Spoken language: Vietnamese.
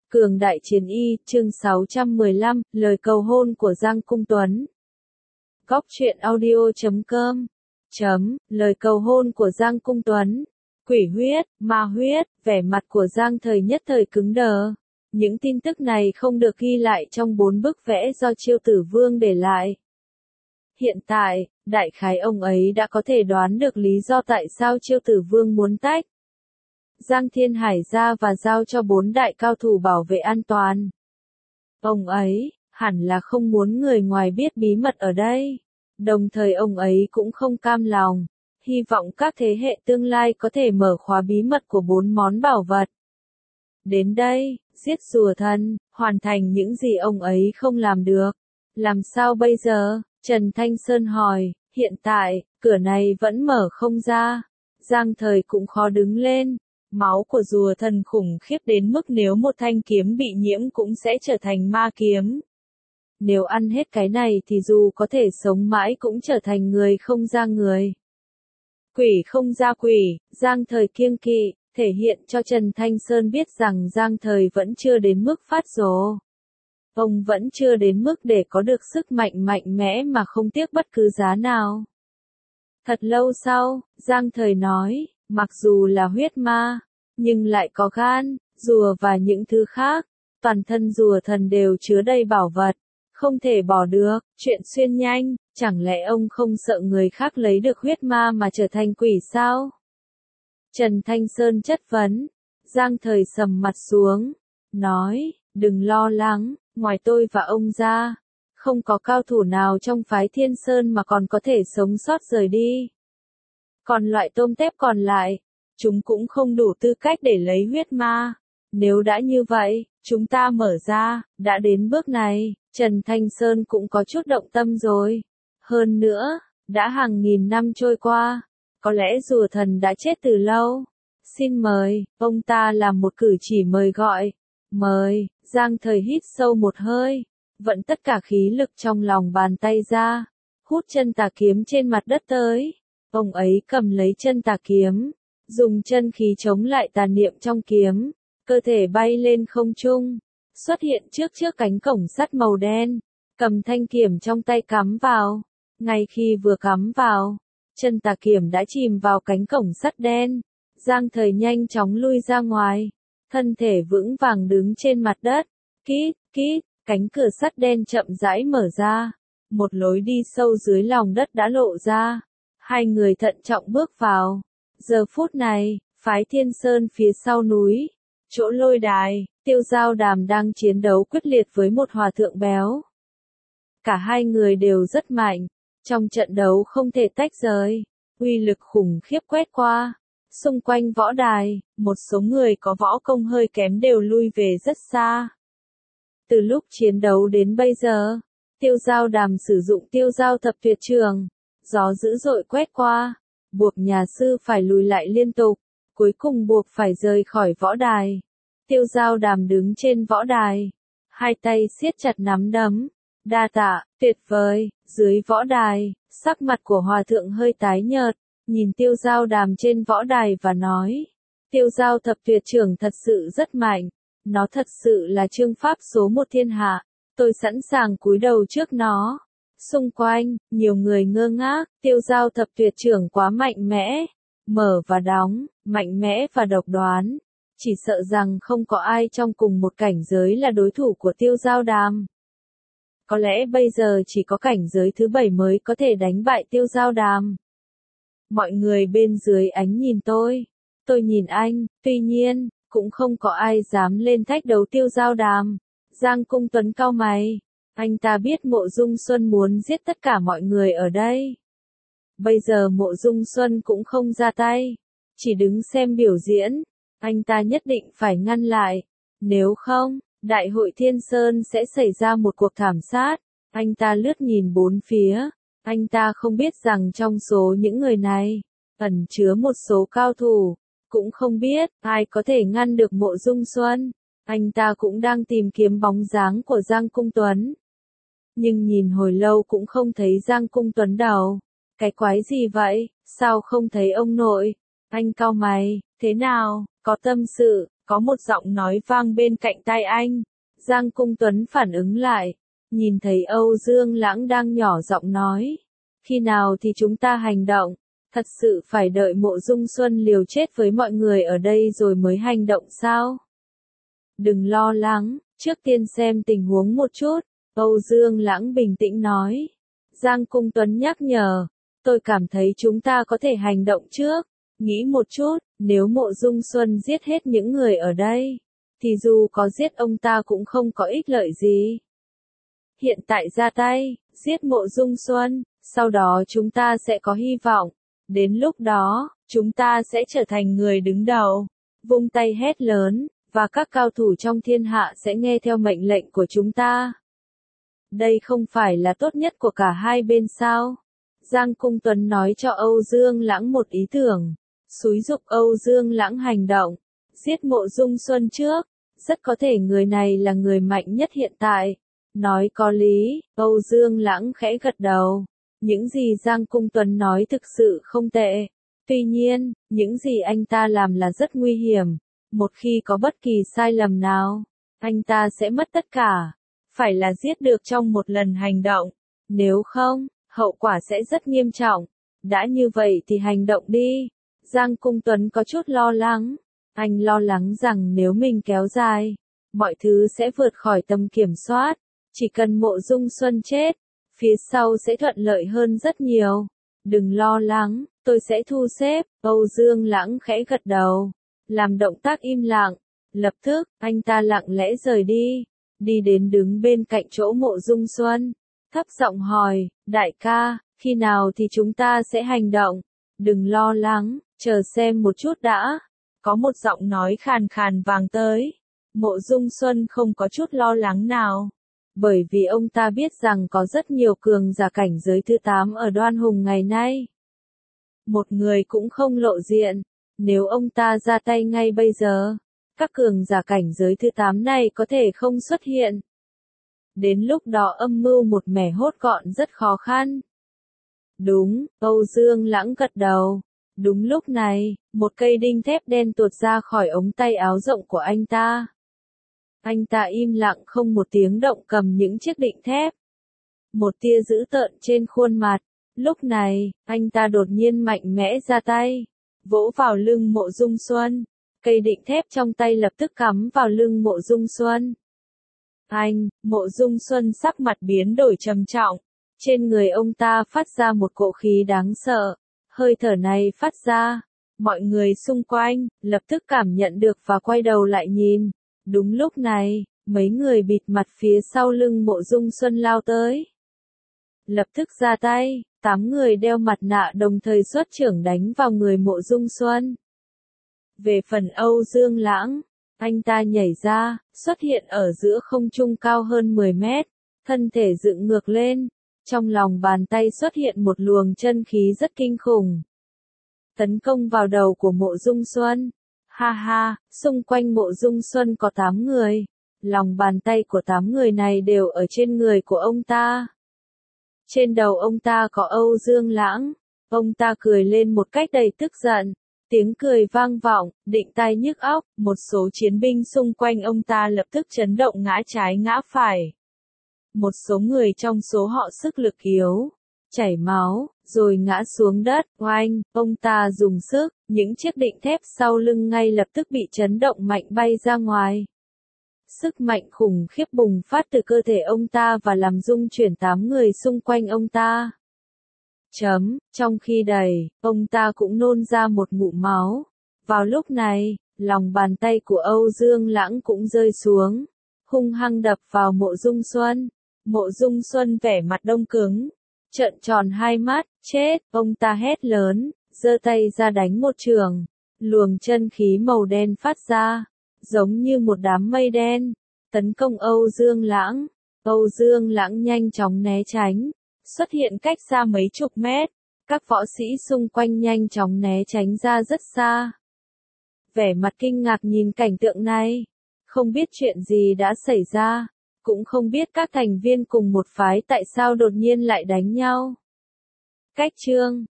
Cường đại chiến y, chương 615, lời cầu hôn của Giang Cung Tuấn. Góc truyện audio.com. Lời cầu hôn của Giang Cung Tuấn. Quỷ huyết, ma huyết, vẻ mặt của Giang Thời nhất thời cứng đờ. Những tin tức này không được ghi lại trong 4 bức vẽ do Chiêu Tử Vương để lại. Hiện tại, đại khái ông ấy đã có thể đoán được lý do tại sao Chiêu Tử Vương muốn tách Giang Thiên Hải ra và giao cho 4 đại cao thủ bảo vệ an toàn. Ông ấy, hẳn là không muốn người ngoài biết bí mật ở đây. Đồng thời ông ấy cũng không cam lòng, hy vọng các thế hệ tương lai có thể mở khóa bí mật của 4 món bảo vật. Đến đây, giết rùa thần, hoàn thành những gì ông ấy không làm được. Làm sao bây giờ? Trần Thanh Sơn hỏi, hiện tại, cửa này vẫn mở không ra. Giang Thời cũng khó đứng lên. Máu của rùa thần khủng khiếp đến mức nếu một thanh kiếm bị nhiễm cũng sẽ trở thành ma kiếm. Nếu ăn hết cái này thì dù có thể sống mãi cũng trở thành người không ra người. Quỷ không ra quỷ, Giang Thời kiêng kỵ, thể hiện cho Trần Thanh Sơn biết rằng Giang Thời vẫn chưa đến mức phát rồ. Ông vẫn chưa đến mức để có được sức mạnh mạnh mẽ mà không tiếc bất cứ giá nào. Thật lâu sau, Giang Thời nói, mặc dù là huyết ma, nhưng lại có gan, rùa và những thứ khác, toàn thân rùa thần đều chứa đầy bảo vật, không thể bỏ được, chuyện xuyên nhanh, chẳng lẽ ông không sợ người khác lấy được huyết ma mà trở thành quỷ sao? Trần Thanh Sơn chất vấn, Giang Thời sầm mặt xuống, nói, đừng lo lắng, ngoài tôi và ông ra, không có cao thủ nào trong phái Thiên Sơn mà còn có thể sống sót rời đi. Còn loại tôm tép còn lại, chúng cũng không đủ tư cách để lấy huyết ma. Nếu đã như vậy, chúng ta mở ra, đã đến bước này, Trần Thanh Sơn cũng có chút động tâm rồi. Hơn nữa, đã hàng nghìn năm trôi qua, có lẽ rùa thần đã chết từ lâu. Xin mời, ông ta làm một cử chỉ mời gọi. Mời, Giang Thời hít sâu một hơi, vận tất cả khí lực trong lòng bàn tay ra, hút chân tà kiếm trên mặt đất tới. Ông ấy cầm lấy chân tà kiếm, dùng chân khí chống lại tà niệm trong kiếm, cơ thể bay lên không trung, xuất hiện trước cánh cổng sắt màu đen, cầm thanh kiếm trong tay cắm vào. Ngay khi vừa cắm vào, chân tà kiếm đã chìm vào cánh cổng sắt đen. Giang Thời nhanh chóng lui ra ngoài, thân thể vững vàng đứng trên mặt đất. Kít, cánh cửa sắt đen chậm rãi mở ra, một lối đi sâu dưới lòng đất đã lộ ra. Hai người thận trọng bước vào. Giờ phút này, phái Thiên Sơn phía sau núi, chỗ lôi đài, Tiêu Giao Đàm đang chiến đấu quyết liệt với một hòa thượng béo. Cả hai người đều rất mạnh, trong trận đấu không thể tách rời, uy lực khủng khiếp quét qua. Xung quanh võ đài, một số người có võ công hơi kém đều lui về rất xa. Từ lúc chiến đấu đến bây giờ, Tiêu Giao Đàm sử dụng Tiêu Giao Thập Tuyệt Trường, gió dữ dội quét qua, buộc nhà sư phải lùi lại liên tục, cuối cùng buộc phải rời khỏi võ đài. Tiêu Giao Đàm đứng trên võ đài, hai tay siết chặt nắm đấm, đa tạ, tuyệt vời. Dưới võ đài, sắc mặt của hòa thượng hơi tái nhợt, nhìn Tiêu Giao Đàm trên võ đài và nói, Tiêu Giao Thập Tuyệt Trường thật sự rất mạnh, nó thật sự là chương pháp số 1 thiên hạ, tôi sẵn sàng cúi đầu trước nó. Xung quanh, nhiều người ngơ ngác, Tiêu Giao Thập Tuyệt Trường quá mạnh mẽ, mở và đóng, mạnh mẽ và độc đoán. Chỉ sợ rằng không có ai trong cùng một cảnh giới là đối thủ của Tiêu Giao Đàm. Có lẽ bây giờ chỉ có cảnh giới thứ 7 mới có thể đánh bại Tiêu Giao Đàm. Mọi người bên dưới ánh nhìn tôi nhìn anh, tuy nhiên, cũng không có ai dám lên thách đấu Tiêu Giao Đàm. Giang Cung Tuấn cau mày. Anh ta biết Mộ Dung Xuân muốn giết tất cả mọi người ở đây. Bây giờ Mộ Dung Xuân cũng không ra tay, chỉ đứng xem biểu diễn. Anh ta nhất định phải ngăn lại. Nếu không, Đại hội Thiên Sơn sẽ xảy ra một cuộc thảm sát. Anh ta lướt nhìn bốn phía. Anh ta không biết rằng trong số những người này, ẩn chứa một số cao thủ. Cũng không biết ai có thể ngăn được Mộ Dung Xuân. Anh ta cũng đang tìm kiếm bóng dáng của Giang Cung Tuấn. Nhưng nhìn hồi lâu cũng không thấy Giang Cung Tuấn đâu. Cái quái gì vậy, sao không thấy ông nội? Anh cau mày, thế nào, có tâm sự, Có một giọng nói vang bên cạnh tai anh. Giang Cung Tuấn phản ứng lại, nhìn thấy Âu Dương Lãng đang nhỏ giọng nói. Khi nào thì chúng ta hành động? Thật sự phải đợi Mộ Dung Xuân liều chết với mọi người ở đây rồi mới hành động sao? Đừng lo lắng, trước tiên xem tình huống một chút, Âu Dương Lãng bình tĩnh nói. Giang Cung Tuấn nhắc nhở, tôi cảm thấy chúng ta có thể hành động trước. Nghĩ một chút, nếu Mộ Dung Xuân giết hết những người ở đây, thì dù có giết ông ta cũng không có ích lợi gì. Hiện tại ra tay, giết Mộ Dung Xuân, sau đó chúng ta sẽ có hy vọng. Đến lúc đó, chúng ta sẽ trở thành người đứng đầu. Vung tay hét lớn, và các cao thủ trong thiên hạ sẽ nghe theo mệnh lệnh của chúng ta. Đây không phải là tốt nhất của cả hai bên sao? Giang Cung Tuấn nói cho Âu Dương Lãng một ý tưởng, xúi giục Âu Dương Lãng hành động, giết Mộ Dung Xuân trước, rất có thể người này là người mạnh nhất hiện tại. Nói có lý, Âu Dương Lãng khẽ gật đầu. Những gì Giang Cung Tuấn nói thực sự không tệ. Tuy nhiên, những gì anh ta làm là rất nguy hiểm. Một khi có bất kỳ sai lầm nào, anh ta sẽ mất tất cả. Phải là giết được trong một lần hành động. Nếu không, hậu quả sẽ rất nghiêm trọng. Đã như vậy thì hành động đi. Giang Cung Tuấn có chút lo lắng. Anh lo lắng rằng nếu mình kéo dài, mọi thứ sẽ vượt khỏi tầm kiểm soát. Chỉ cần Mộ Dung Xuân chết, phía sau sẽ thuận lợi hơn rất nhiều. Đừng lo lắng, tôi sẽ thu xếp. Âu Dương Lãng khẽ gật đầu, làm động tác im lặng. Lập tức, anh ta lặng lẽ rời đi, đi đến đứng bên cạnh chỗ Mộ Dung Xuân, thấp giọng hỏi, đại ca, khi nào thì chúng ta sẽ hành động? Đừng lo lắng, chờ xem một chút đã. Có một giọng nói khàn khàn vang tới. Mộ Dung Xuân không có chút lo lắng nào. Bởi vì ông ta biết rằng có rất nhiều cường giả cảnh giới thứ 8 ở Đoan Hùng ngày nay. Một người cũng không lộ diện. Nếu ông ta ra tay ngay bây giờ, các cường giả cảnh giới thứ 8 này có thể không xuất hiện. Đến lúc đó âm mưu một mẻ hốt gọn rất khó khăn. Đúng, Âu Dương Lãng gật đầu. Đúng lúc này, một cây đinh thép đen tuột ra khỏi ống tay áo rộng của anh ta. Anh ta im lặng không một tiếng động cầm những chiếc đinh thép. Một tia dữ tợn trên khuôn mặt. Lúc này, anh ta đột nhiên mạnh mẽ ra tay, vỗ vào lưng Mộ Dung Xuân. Cây đinh thép trong tay lập tức cắm vào lưng Mộ Dung Xuân. Mộ Dung Xuân sắc mặt biến đổi trầm trọng. Trên người ông ta phát ra một cỗ khí đáng sợ. Hơi thở này phát ra, mọi người xung quanh lập tức cảm nhận được và quay đầu lại nhìn. Đúng lúc này, mấy người bịt mặt phía sau lưng Mộ Dung Xuân lao tới. Lập tức ra tay, 8 người đeo mặt nạ đồng thời xuất chưởng đánh vào người Mộ Dung Xuân. Về phần Âu Dương Lãng, anh ta nhảy ra, xuất hiện ở giữa không trung cao hơn 10 mét, thân thể dựng ngược lên. Trong lòng bàn tay xuất hiện một luồng chân khí rất kinh khủng. Tấn công vào đầu của Mộ Dung Xuân. Ha ha, xung quanh Mộ Dung Xuân có 8 người. Lòng bàn tay của 8 người này đều ở trên người của ông ta. Trên đầu ông ta có Âu Dương Lãng. Ông ta cười lên một cách đầy tức giận. Tiếng cười vang vọng, định tai nhức óc. Một số chiến binh xung quanh ông ta lập tức chấn động ngã trái ngã phải. Một số người trong số họ sức lực yếu, chảy máu, rồi ngã xuống đất. Oanh, ông ta dùng sức, những chiếc đinh thép sau lưng ngay lập tức bị chấn động mạnh bay ra ngoài. Sức mạnh khủng khiếp bùng phát từ cơ thể ông ta và làm rung chuyển 8 người xung quanh ông ta. Trong khi đẩy, ông ta cũng nôn ra một ngụm máu. Vào lúc này, lòng bàn tay của Âu Dương Lãng cũng rơi xuống, hung hăng đập vào Mộ Dung Xuân. Mộ Dung Xuân vẻ mặt đông cứng, trợn tròn hai mắt, chết, ông ta hét lớn, giơ tay ra đánh một chưởng. Luồng chân khí màu đen phát ra, giống như một đám mây đen, tấn công Âu Dương Lãng. Âu Dương Lãng nhanh chóng né tránh, xuất hiện cách xa mấy chục mét. Các võ sĩ xung quanh nhanh chóng né tránh ra rất xa. Vẻ mặt kinh ngạc nhìn cảnh tượng này, không biết chuyện gì đã xảy ra. Cũng không biết các thành viên cùng một phái tại sao đột nhiên lại đánh nhau. Cách chương